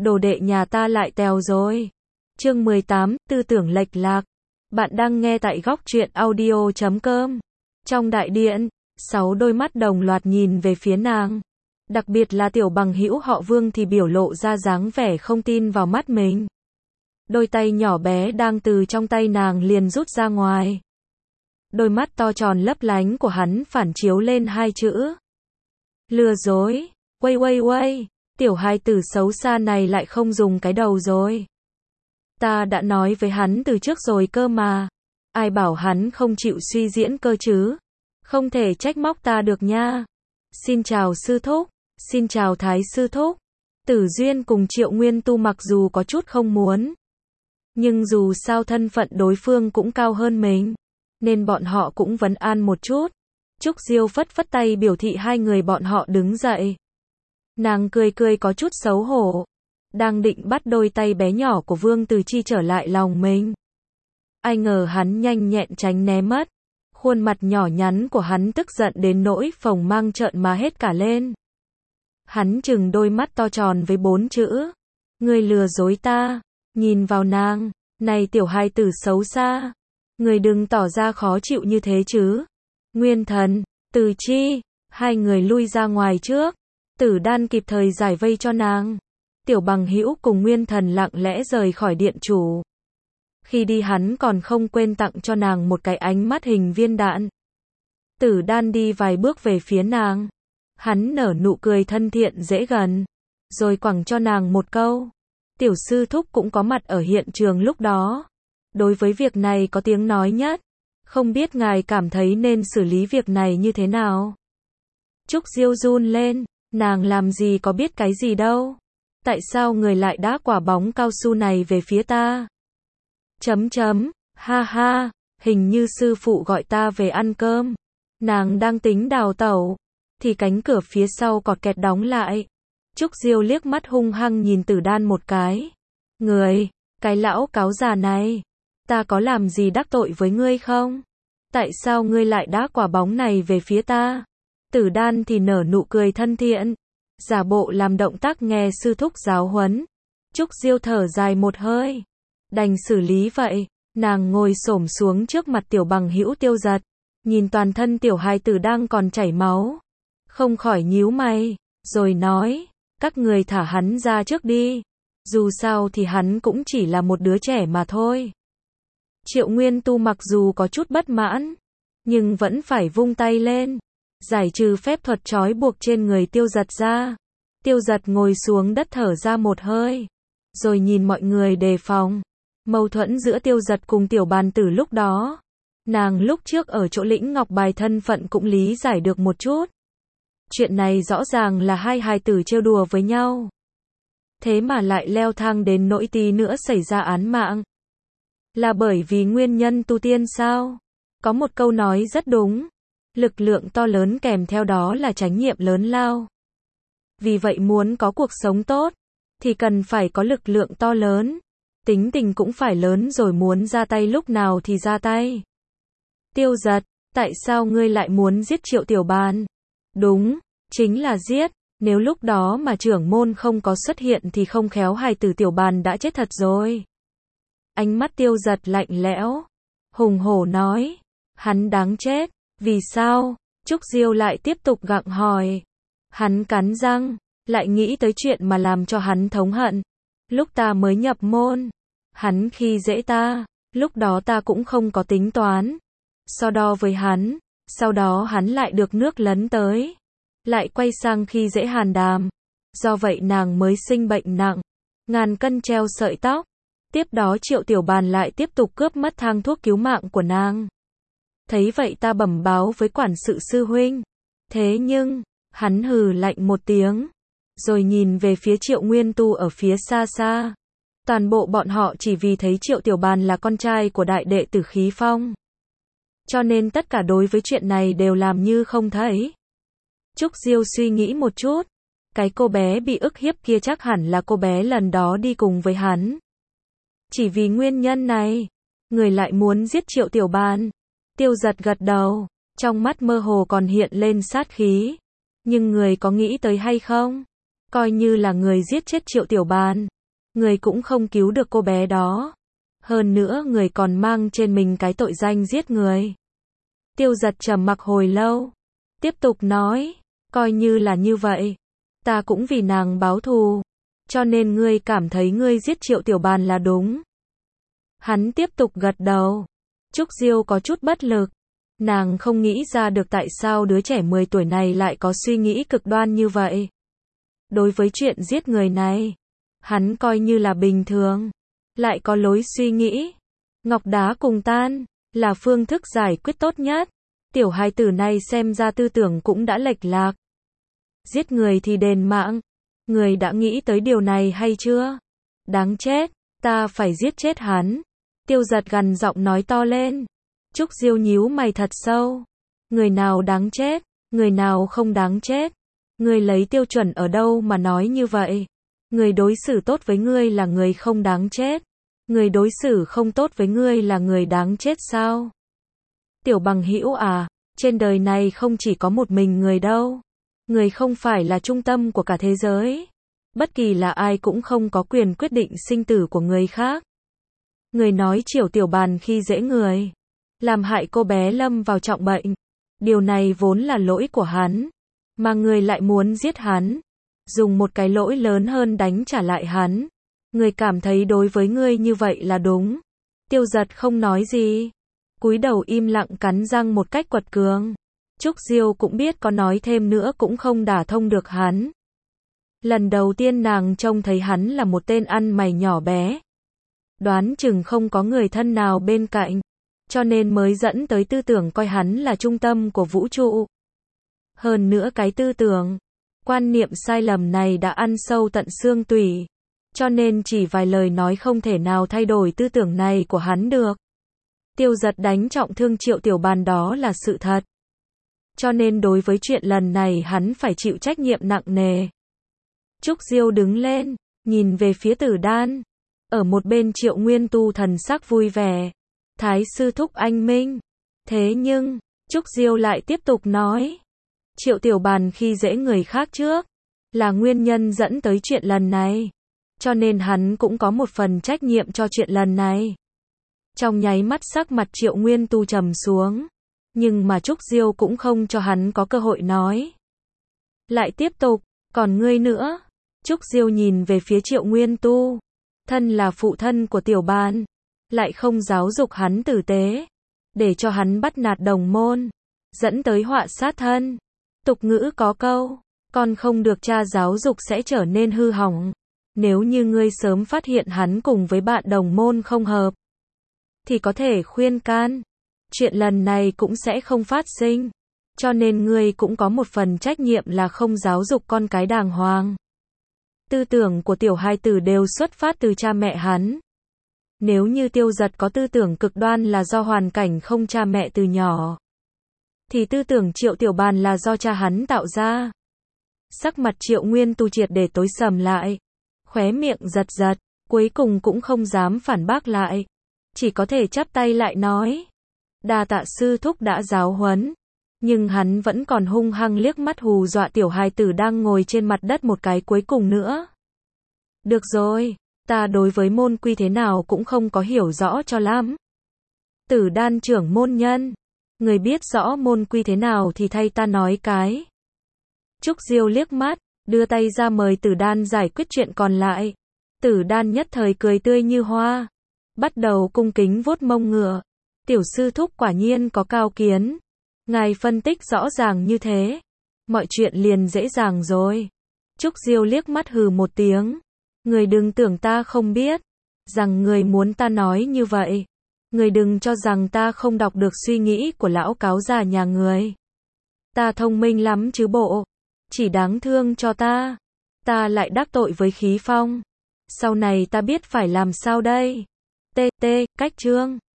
đồ đệ nhà ta lại tèo rồi. Chương 18, tư tưởng lệch lạc. Bạn đang nghe tại góc truyện audio.com. Trong đại điện, 6 đôi mắt đồng loạt nhìn về phía nàng. Đặc biệt là tiểu bằng hữu họ Vương thì biểu lộ ra dáng vẻ không tin vào mắt mình. Đôi tay nhỏ bé đang từ trong tay nàng liền rút ra ngoài. Đôi mắt to tròn lấp lánh của hắn phản chiếu lên hai chữ. Lừa dối, quay, tiểu hài tử xấu xa này lại không dùng cái đầu rồi. Ta đã nói với hắn từ trước rồi cơ mà. Ai bảo hắn không chịu suy diễn cơ chứ. Không thể trách móc ta được nha. Xin chào sư thúc, xin chào thái sư thúc. Tử Duyên cùng Triệu Nguyên Tu mặc dù có chút không muốn. Nhưng dù sao thân phận đối phương cũng cao hơn mình. Nên bọn họ cũng vấn an một chút. Trúc Diêu phất phất tay biểu thị hai người bọn họ đứng dậy. Nàng cười có chút xấu hổ. Đang định bắt đôi tay bé nhỏ của Vương Từ Chi trở lại lòng mình. Ai ngờ hắn nhanh nhẹn tránh né mất. Khuôn mặt nhỏ nhắn của hắn tức giận đến nỗi phồng mang trợn mà hết cả lên. Hắn trừng đôi mắt to tròn với 4 chữ. Ngươi lừa dối ta. Nhìn vào nàng. Này tiểu hài tử xấu xa. Người đừng tỏ ra khó chịu như thế chứ. Nguyên Thần, Từ Chi, hai người lui ra ngoài trước. Tử Đan kịp thời giải vây cho nàng. Tiểu bằng hữu cùng Nguyên Thần lặng lẽ rời khỏi điện chủ. Khi đi hắn còn không quên tặng cho nàng một cái ánh mắt hình viên đạn. Tử Đan đi vài bước về phía nàng. Hắn nở nụ cười thân thiện dễ gần. Rồi quẳng cho nàng một câu. Tiểu sư thúc cũng có mặt ở hiện trường lúc đó. Đối với việc này có tiếng nói nhất. Không biết ngài cảm thấy nên xử lý việc này như thế nào? Trúc Diêu run lên. Nàng làm gì có biết cái gì đâu. Tại sao người lại đá quả bóng cao su này về phía ta? Ha, hình như sư phụ gọi ta về ăn cơm. Nàng đang tính đào tẩu. Thì cánh cửa phía sau cọt kẹt đóng lại. Trúc Diêu liếc mắt hung hăng nhìn Tử Đan một cái. Người, cái lão cáo già này. Ta có làm gì đắc tội với ngươi không? Tại sao ngươi lại đá quả bóng này về phía ta? Tử Đan thì nở nụ cười thân thiện. Giả bộ làm động tác nghe sư thúc giáo huấn. Trúc Diêu thở dài một hơi. Đành xử lý vậy. Nàng ngồi xổm xuống trước mặt tiểu bằng hữu Tiêu Giật. Nhìn toàn thân tiểu hài tử đang còn chảy máu. Không khỏi nhíu mày. Rồi nói. Các người thả hắn ra trước đi. Dù sao thì hắn cũng chỉ là một đứa trẻ mà thôi. Triệu Nguyên Tu mặc dù có chút bất mãn. Nhưng vẫn phải vung tay lên. Giải trừ phép thuật trói buộc trên người Tiêu Giật ra. Tiêu Giật ngồi xuống đất thở ra một hơi. Rồi nhìn mọi người đề phòng. Mâu thuẫn giữa Tiêu Giật cùng tiểu bàn tử lúc đó. Nàng lúc trước ở chỗ lĩnh ngọc bài thân phận cũng lý giải được một chút. Chuyện này rõ ràng là hai hài tử trêu đùa với nhau. Thế mà lại leo thang đến nỗi tí nữa xảy ra án mạng. Là bởi vì nguyên nhân tu tiên sao? Có một câu nói rất đúng. Lực lượng to lớn kèm theo đó là trách nhiệm lớn lao. Vì vậy muốn có cuộc sống tốt, thì cần phải có lực lượng to lớn. Tính tình cũng phải lớn rồi muốn ra tay lúc nào thì ra tay. Tiêu Giật, tại sao ngươi lại muốn giết Triệu Tiểu Bàn? Đúng, chính là giết. Nếu lúc đó mà trưởng môn không có xuất hiện thì không khéo hài tử Tiểu Bàn đã chết thật rồi. Ánh mắt Tiêu Giật lạnh lẽo. Hùng hổ nói. Hắn đáng chết. Vì sao? Trúc Diêu lại tiếp tục gặng hỏi. Hắn cắn răng. Lại nghĩ tới chuyện mà làm cho hắn thống hận. Lúc ta mới nhập môn. Hắn khi dễ ta. Lúc đó ta cũng không có tính toán. So đo với hắn. Sau đó hắn lại được nước lấn tới. Lại quay sang khi dễ Hàn Đàm. Do vậy nàng mới sinh bệnh nặng. Ngàn cân treo sợi tóc. Tiếp đó Triệu Tiểu Bàn lại tiếp tục cướp mất thang thuốc cứu mạng của nàng. Thấy vậy ta bẩm báo với quản sự sư huynh. Thế nhưng, hắn hừ lạnh một tiếng. Rồi nhìn về phía Triệu Nguyên Tu ở phía xa xa. Toàn bộ bọn họ chỉ vì thấy Triệu Tiểu Bàn là con trai của đại đệ tử Khí Phong. Cho nên tất cả đối với chuyện này đều làm như không thấy. Trúc Diêu suy nghĩ một chút. Cái cô bé bị ức hiếp kia chắc hẳn là cô bé lần đó đi cùng với hắn. Chỉ vì nguyên nhân này, người lại muốn giết Triệu Tiểu Bàn. Tiêu Giật gật đầu, trong mắt mơ hồ còn hiện lên sát khí. Nhưng người có nghĩ tới hay không? Coi như là người giết chết Triệu Tiểu Bàn, người cũng không cứu được cô bé đó. Hơn nữa người còn mang trên mình cái tội danh giết người. Tiêu Giật trầm mặc hồi lâu, tiếp tục nói, coi như là như vậy, ta cũng vì nàng báo thù, cho nên ngươi cảm thấy ngươi giết Triệu Tiểu Bàn là đúng. Hắn tiếp tục gật đầu. Trúc Diêu có chút bất lực, nàng không nghĩ ra được tại sao đứa trẻ 10 tuổi này lại có suy nghĩ cực đoan như vậy. Đối với chuyện giết người này, hắn coi như là bình thường, lại có lối suy nghĩ. Ngọc đá cùng tan, là phương thức giải quyết tốt nhất. Tiểu hài tử này xem ra tư tưởng cũng đã lệch lạc. Giết người thì đền mạng. Người đã nghĩ tới điều này hay chưa? Đáng chết, ta phải giết chết hắn. Tiêu Giật gằn giọng nói to lên. Trúc Diêu nhíu mày thật sâu. Người nào đáng chết, người nào không đáng chết? Người lấy tiêu chuẩn ở đâu mà nói như vậy? Người đối xử tốt với ngươi là người không đáng chết. Người đối xử không tốt với ngươi là người đáng chết sao? Tiểu bằng hữu à, trên đời này không chỉ có một mình người đâu. Người không phải là trung tâm của cả thế giới. Bất kỳ là ai cũng không có quyền quyết định sinh tử của người khác. Người nói Triệu Tiểu Bàn khi dễ người, làm hại cô bé lâm vào trọng bệnh. Điều này vốn là lỗi của hắn, mà người lại muốn giết hắn, dùng một cái lỗi lớn hơn đánh trả lại hắn. Người cảm thấy đối với ngươi như vậy là đúng. Tiêu Giật không nói gì, cúi đầu im lặng cắn răng một cách quật cường. Trúc Diêu cũng biết có nói thêm nữa cũng không đả thông được hắn. Lần đầu tiên nàng trông thấy hắn là một tên ăn mày nhỏ bé. Đoán chừng không có người thân nào bên cạnh, cho nên mới dẫn tới tư tưởng coi hắn là trung tâm của vũ trụ. Hơn nữa cái tư tưởng, quan niệm sai lầm này đã ăn sâu tận xương tủy, cho nên chỉ vài lời nói không thể nào thay đổi tư tưởng này của hắn được. Tiêu Giật đánh trọng thương Triệu Tiểu Bàn đó là sự thật. Cho nên đối với chuyện lần này hắn phải chịu trách nhiệm nặng nề. Trúc Diêu đứng lên, nhìn về phía Tử Đan. Ở một bên Triệu Nguyên Tu thần sắc vui vẻ. Thái sư thúc anh minh. Thế nhưng, Trúc Diêu lại tiếp tục nói. Triệu Tiểu Bàn khi dễ người khác trước, là nguyên nhân dẫn tới chuyện lần này. Cho nên hắn cũng có một phần trách nhiệm cho chuyện lần này. Trong nháy mắt sắc mặt Triệu Nguyên Tu trầm xuống. Nhưng mà Trúc Diêu cũng không cho hắn có cơ hội nói. Lại tiếp tục, còn ngươi nữa. Trúc Diêu nhìn về phía Triệu Nguyên Tu. Thân là phụ thân của Tiểu Bàn, lại không giáo dục hắn tử tế, để cho hắn bắt nạt đồng môn, dẫn tới họa sát thân. Tục ngữ có câu, con không được cha giáo dục sẽ trở nên hư hỏng. Nếu như ngươi sớm phát hiện hắn cùng với bạn đồng môn không hợp, thì có thể khuyên can. Chuyện lần này cũng sẽ không phát sinh. Cho nên ngươi cũng có một phần trách nhiệm là không giáo dục con cái đàng hoàng. Tư tưởng của tiểu hài tử đều xuất phát từ cha mẹ hắn. Nếu như Tiêu Giật có tư tưởng cực đoan là do hoàn cảnh không cha mẹ từ nhỏ, thì tư tưởng Triệu Tiểu Bàn là do cha hắn tạo ra. Sắc mặt Triệu Nguyên Tu triệt để tối sầm lại. Khóe miệng giật giật, cuối cùng cũng không dám phản bác lại. Chỉ có thể chắp tay lại nói. Đa tạ sư thúc đã giáo huấn. Nhưng hắn vẫn còn hung hăng liếc mắt hù dọa tiểu hài tử đang ngồi trên mặt đất một cái cuối cùng nữa. Được rồi, ta đối với môn quy thế nào cũng không có hiểu rõ cho lắm. Tử Đan trưởng môn nhân, người biết rõ môn quy thế nào thì thay ta nói cái. Trúc Diêu liếc mắt, đưa tay ra mời Tử Đan giải quyết chuyện còn lại. Tử Đan nhất thời cười tươi như hoa, bắt đầu cung kính vuốt mông ngựa. Tiểu sư thúc quả nhiên có cao kiến. Ngài phân tích rõ ràng như thế, mọi chuyện liền dễ dàng rồi. Trúc Diêu liếc mắt hừ một tiếng. Người đừng tưởng ta không biết, rằng người muốn ta nói như vậy. Người đừng cho rằng ta không đọc được suy nghĩ của lão cáo già nhà người. Ta thông minh lắm chứ bộ. Chỉ đáng thương cho ta. Ta lại đắc tội với Khí Phong. Sau này ta biết phải làm sao đây. TT, cách chương.